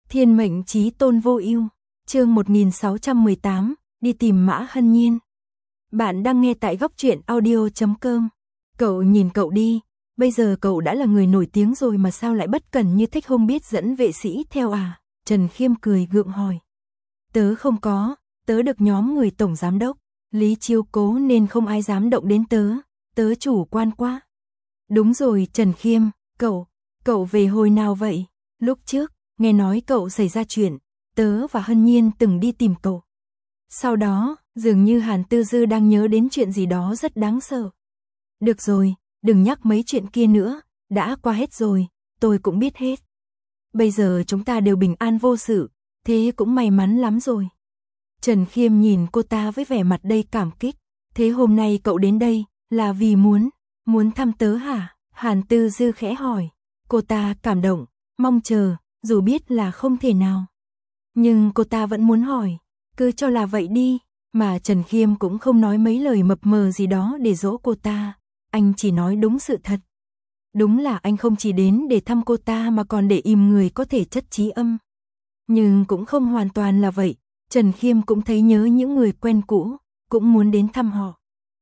Thiên mệnh chí tôn vô ưu, chương 1618, đi tìm Mã Hân Nhiên. Bạn đang nghe tại góc truyện audio.com. Cậu nhìn cậu đi, bây giờ cậu đã là người nổi tiếng rồi mà sao lại bất cẩn như thích không biết dẫn vệ sĩ theo à? Trần Khiêm cười gượng hỏi. Tớ không có, tớ được nhóm người tổng giám đốc Lý chiếu cố nên không ai dám động đến tớ, tớ chủ quan quá. Đúng rồi Trần Khiêm, cậu về hồi nào vậy? Lúc trước, nghe nói cậu xảy ra chuyện, tớ và Hân Nhiên từng đi tìm cậu. Sau đó, dường như Hàn Tư Dư đang nhớ đến chuyện gì đó rất đáng sợ. Được rồi, đừng nhắc mấy chuyện kia nữa, đã qua hết rồi, tôi cũng biết hết. Bây giờ chúng ta đều bình an vô sự, thế cũng may mắn lắm rồi. Trần Khiêm nhìn cô ta với vẻ mặt đầy cảm kích. Thế hôm nay cậu đến đây, là vì muốn thăm tớ hả? Hàn Tư Dư khẽ hỏi. Cô ta cảm động, mong chờ, dù biết là không thể nào. Nhưng cô ta vẫn muốn hỏi, cứ cho là vậy đi, mà Trần Khiêm cũng không nói mấy lời mập mờ gì đó để dỗ cô ta, anh chỉ nói đúng sự thật. Đúng là anh không chỉ đến để thăm cô ta mà còn để im người có thể chất trí âm. Nhưng cũng không hoàn toàn là vậy, Trần Khiêm cũng thấy nhớ những người quen cũ, cũng muốn đến thăm họ.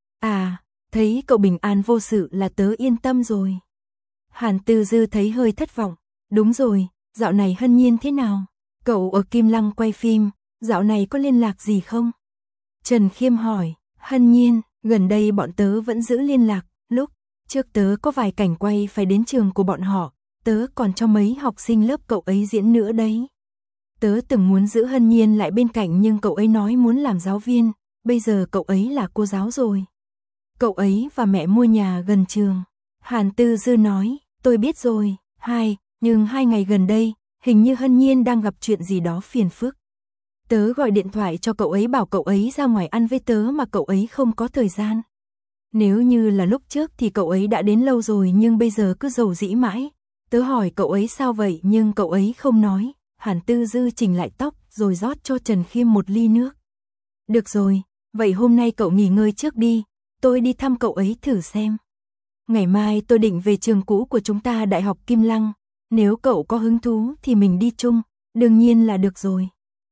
À, thấy cậu bình an vô sự là tớ yên tâm rồi. Hàn Tư Dư thấy hơi thất vọng. Đúng rồi, dạo này Hân Nhiên thế nào? Cậu ở Kim Lăng quay phim, dạo này có liên lạc gì không? Trần Khiêm hỏi. Hân Nhiên, gần đây bọn tớ vẫn giữ liên lạc. Lúc trước tớ có vài cảnh quay phải đến trường của bọn họ, tớ còn cho mấy học sinh lớp cậu ấy diễn nữa đấy. Tớ từng muốn giữ Hân Nhiên lại bên cạnh nhưng cậu ấy nói muốn làm giáo viên, bây giờ cậu ấy là cô giáo rồi. Cậu ấy và mẹ mua nhà gần trường. Hàn Tư Dư nói, tôi biết rồi. Nhưng 2 ngày gần đây, hình như Hân Nhiên đang gặp chuyện gì đó phiền phức. Tớ gọi điện thoại cho cậu ấy bảo cậu ấy ra ngoài ăn với tớ mà cậu ấy không có thời gian. Nếu như là lúc trước thì cậu ấy đã đến lâu rồi nhưng bây giờ cứ rầu rĩ mãi. Tớ hỏi cậu ấy sao vậy nhưng cậu ấy không nói. Hàn Tư Dư chỉnh lại tóc rồi rót cho Trần Khiêm một ly nước. Được rồi, vậy hôm nay cậu nghỉ ngơi trước đi, tôi đi thăm cậu ấy thử xem. Ngày mai tôi định về trường cũ của chúng ta Đại học Kim Lăng, nếu cậu có hứng thú thì mình đi chung, đương nhiên là được rồi.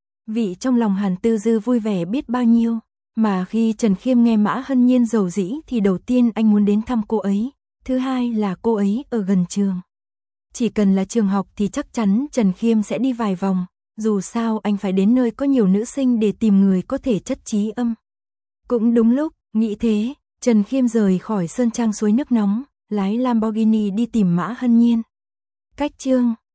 Vị trong lòng Hàn Tư Dư vui vẻ biết bao nhiêu, mà khi Trần Khiêm nghe Mã Hân Nhiên rầu rĩ thì đầu tiên anh muốn đến thăm cô ấy, thứ hai là cô ấy ở gần trường. Chỉ cần là trường học thì chắc chắn Trần Khiêm sẽ đi vài vòng, dù sao anh phải đến nơi có nhiều nữ sinh để tìm người có thể chất trí âm. Cũng đúng lúc, nghĩ thế, Trần Khiêm rời khỏi Sơn Trang suối nước nóng, lái Lamborghini đi tìm Mã Hân Nhiên. Cách chương